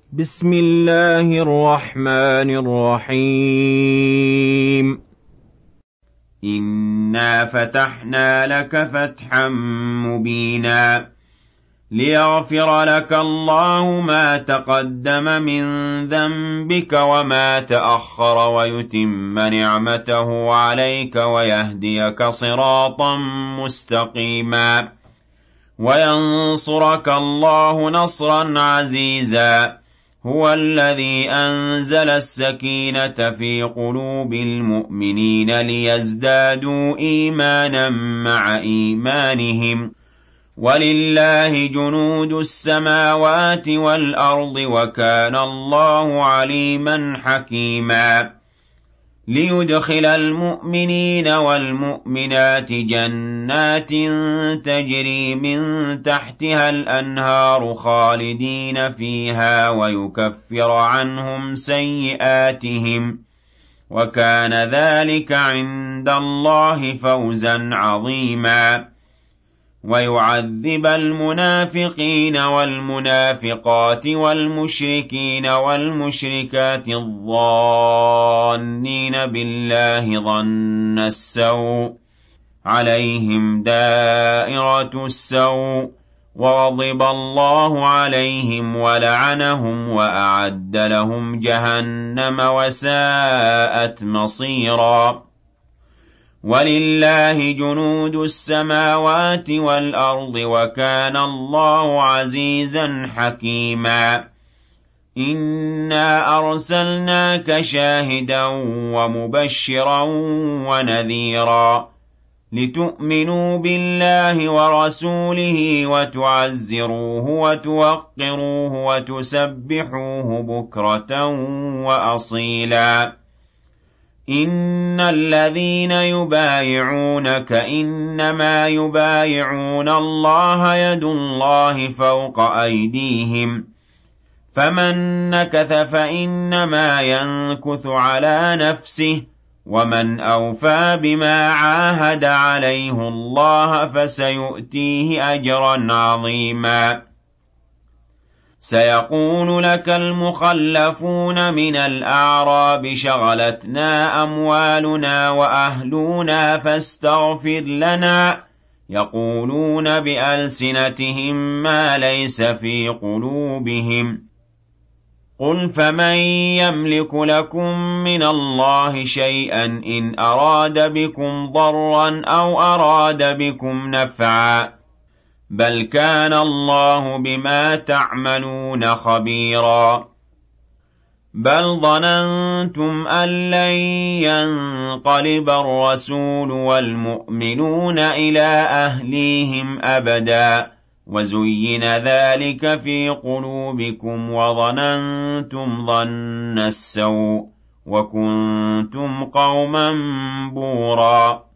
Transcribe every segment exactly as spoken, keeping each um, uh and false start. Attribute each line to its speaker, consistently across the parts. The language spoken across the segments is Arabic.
Speaker 1: بسم الله الرحمن الرحيم
Speaker 2: إنا فتحنا لك فتحا مبينا ليغفر لك الله ما تقدم من ذنبك وما تأخر ويتم نعمته عليك ويهديك صراطا مستقيما وينصرك الله نصرا عزيزا هو الذي أنزل السكينة في قلوب المؤمنين ليزدادوا إيمانا مع إيمانهم ولله جنود السماوات والأرض وكان الله عليما حكيما ليدخل المؤمنين والمؤمنات جنات تجري من تحتها الأنهار خالدين فيها ويكفر عنهم سيئاتهم وكان ذلك عند الله فوزا عظيما ويعذب المنافقين والمنافقات والمشركين والمشركات الظانين بالله ظن السوء عليهم دائرة السوء وغضب الله عليهم ولعنهم وأعد لهم جهنم وساءت مصيرا ولله جنود السماوات والأرض وكان الله عزيزا حكيما إنا أرسلناك شاهدا ومبشرا ونذيرا لتؤمنوا بالله ورسوله وتعزروه وتوقروه وتسبحوه بكرة وأصيلا إن الذين يبايعونك إنما يبايعون الله يد الله فوق أيديهم فمن نكث فإنما ينكث على نفسه ومن أوفى بما عاهد عليه الله فسيؤتيه أجرا عظيما سيقول لك المخلفون من الأعراب شغلتنا أموالنا وأهلنا فاستغفر لنا يقولون بألسنتهم ما ليس في قلوبهم قل فمن يملك لكم من الله شيئا إن أراد بكم ضرا أو أراد بكم نفعا بل كان الله بما تعملون خبيرا بل ظننتم أن لن ينقلب الرسول والمؤمنون إلى أهليهم أبدا وزين ذلك في قلوبكم وظننتم ظن السوء وكنتم قوما بورا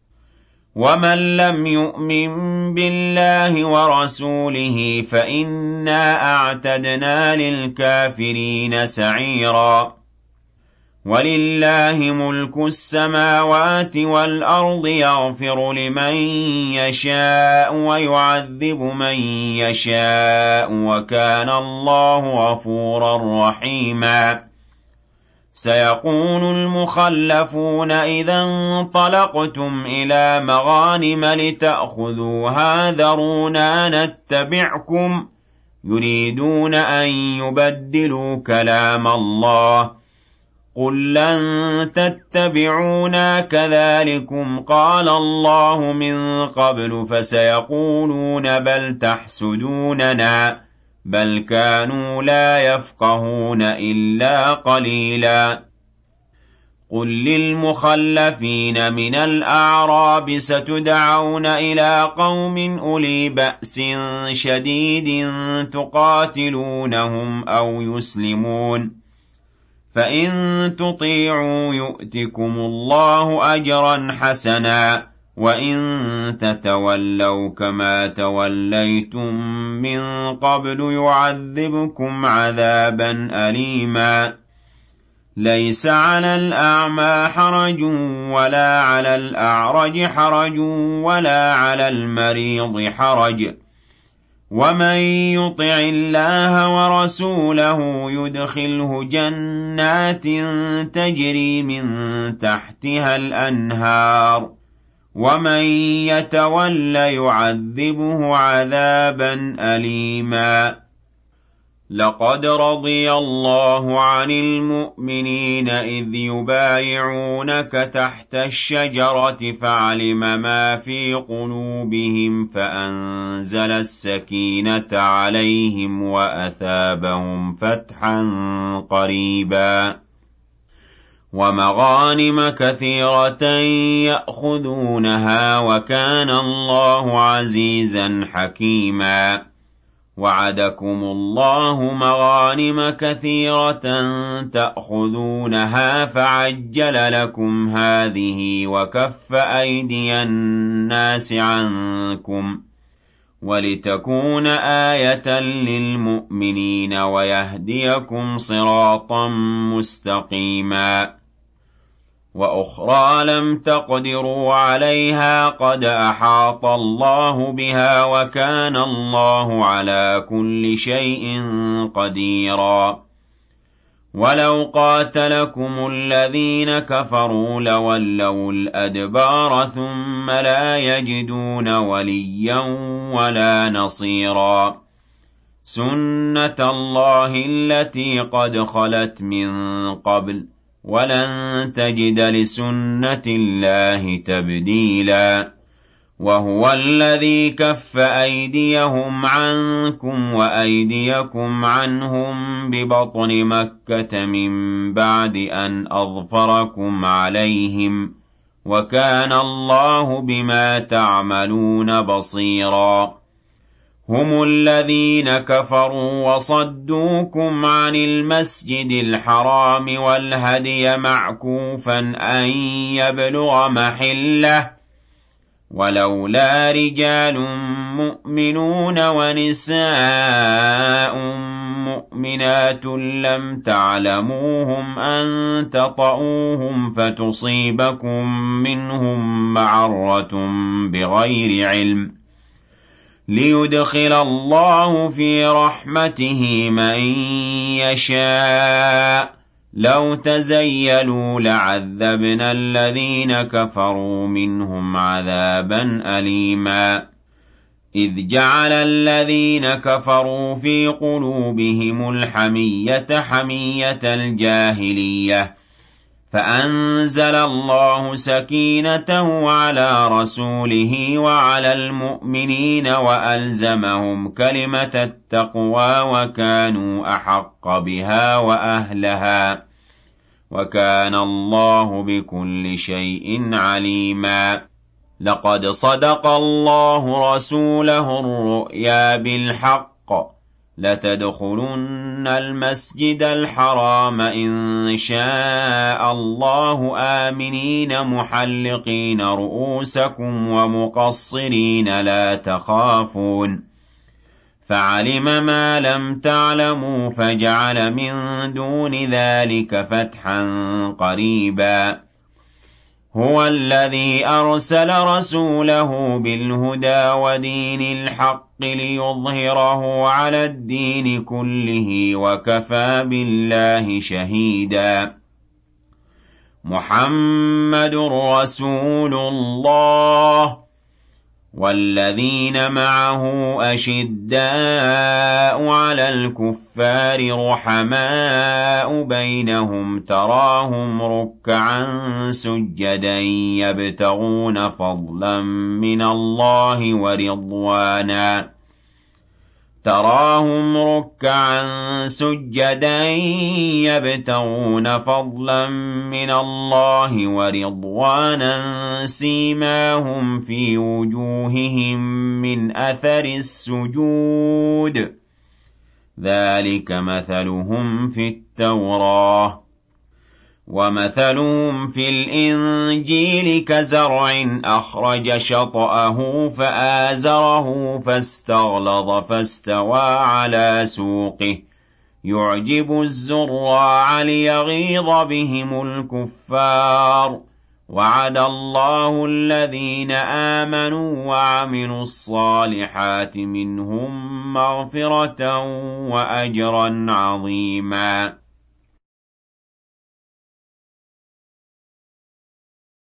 Speaker 2: ومن لم يؤمن بالله ورسوله فإنا أعتدنا للكافرين سعيرا ولله ملك السماوات والأرض يغفر لمن يشاء ويعذب من يشاء وكان الله غفورا رحيما سيقول المخلفون إذا انطلقتم إلى مغانم لتأخذوها ذرونا نتبعكم يريدون أن يبدلوا كلام الله قل لن تتبعونا كذلكم قال الله من قبل فسيقولون بل تحسدوننا بل كانوا لا يفقهون إلا قليلا قل للمخلفين من الأعراب ستدعون إلى قوم أولي بأس شديد تقاتلونهم أو يسلمون فإن تطيعوا يؤتكم الله أجرا حسنا وإن تتولوا كما توليتم من قبل يعذبكم عذابا أليما ليس على الأعمى حرج ولا على الأعرج حرج ولا على المريض حرج ومن يطع الله ورسوله يدخله جنات تجري من تحتها الأنهار ومن يتول يعذبه عذابا أليما لقد رضي الله عن المؤمنين إذ يبايعونك تحت الشجرة فعلم ما في قلوبهم فأنزل السكينة عليهم وأثابهم فتحا قريبا ومغانم كثيرة يأخذونها وكان الله عزيزا حكيما وعدكم الله مغانم كثيرة تأخذونها فعجل لكم هذه وكف أيدي الناس عنكم ولتكون آية للمؤمنين ويهديكم صراطا مستقيما وأخرى لم تقدروا عليها قد أحاط الله بها وكان الله على كل شيء قديرا ولو قاتلكم الذين كفروا لولوا الأدبار ثم لا يجدون وليا ولا نصيرا سنة الله التي قد خلت من قبل ولن تجد لسنة الله تبديلا وهو الذي كف أيديهم عنكم وأيديكم عنهم ببطن مكة من بعد أن أظفركم عليهم وكان الله بما تعملون بصيرا هم الذين كفروا وصدوكم عن المسجد الحرام والهدي معكوفا أن يبلغ محله ولولا رجال مؤمنون ونساء مؤمنات لم تعلموهم أن تطؤوهم فتصيبكم منهم معرة بغير علم ليدخل الله في رحمته من يشاء لو تزيلوا لعذبنا الذين كفروا منهم عذابا أليما إذ جعل الذين كفروا في قلوبهم الحمية حمية الجاهلية فأنزل الله سكينته على رسوله وعلى المؤمنين وألزمهم كلمة التقوى وكانوا أحق بها وأهلها وكان الله بكل شيء عليما لقد صدق الله رسوله الرؤيا بالحق لتدخلن المسجد الحرام إن شاء الله آمنين محلقين رؤوسكم ومقصرين لا تخافون فعلم ما لم تعلموا فجعل من دون ذلك فتحا قريبا هو الذي أرسل رسوله بالهدى ودين الحق ليظهره على الدين كله وكفى بالله شهيدا محمد رسول الله والذين معه أشداء على الكفار رحماء بينهم تراهم ركعا سجدا يبتغون فضلا من الله ورضوانا تراهم ركعا سجدا يبتغون فضلا من الله ورضوانا سيماهم في وجوههم من أثر السجود ذلك مثلهم في التوراة ومثلهم في الإنجيل كزرع أخرج شطأه فآزره فاستغلظ فاستوى على سوقه يعجب الزراع ليغيظ بهم الكفار وعد الله الذين آمنوا وعملوا الصالحات منهم مغفرة وأجرا عظيما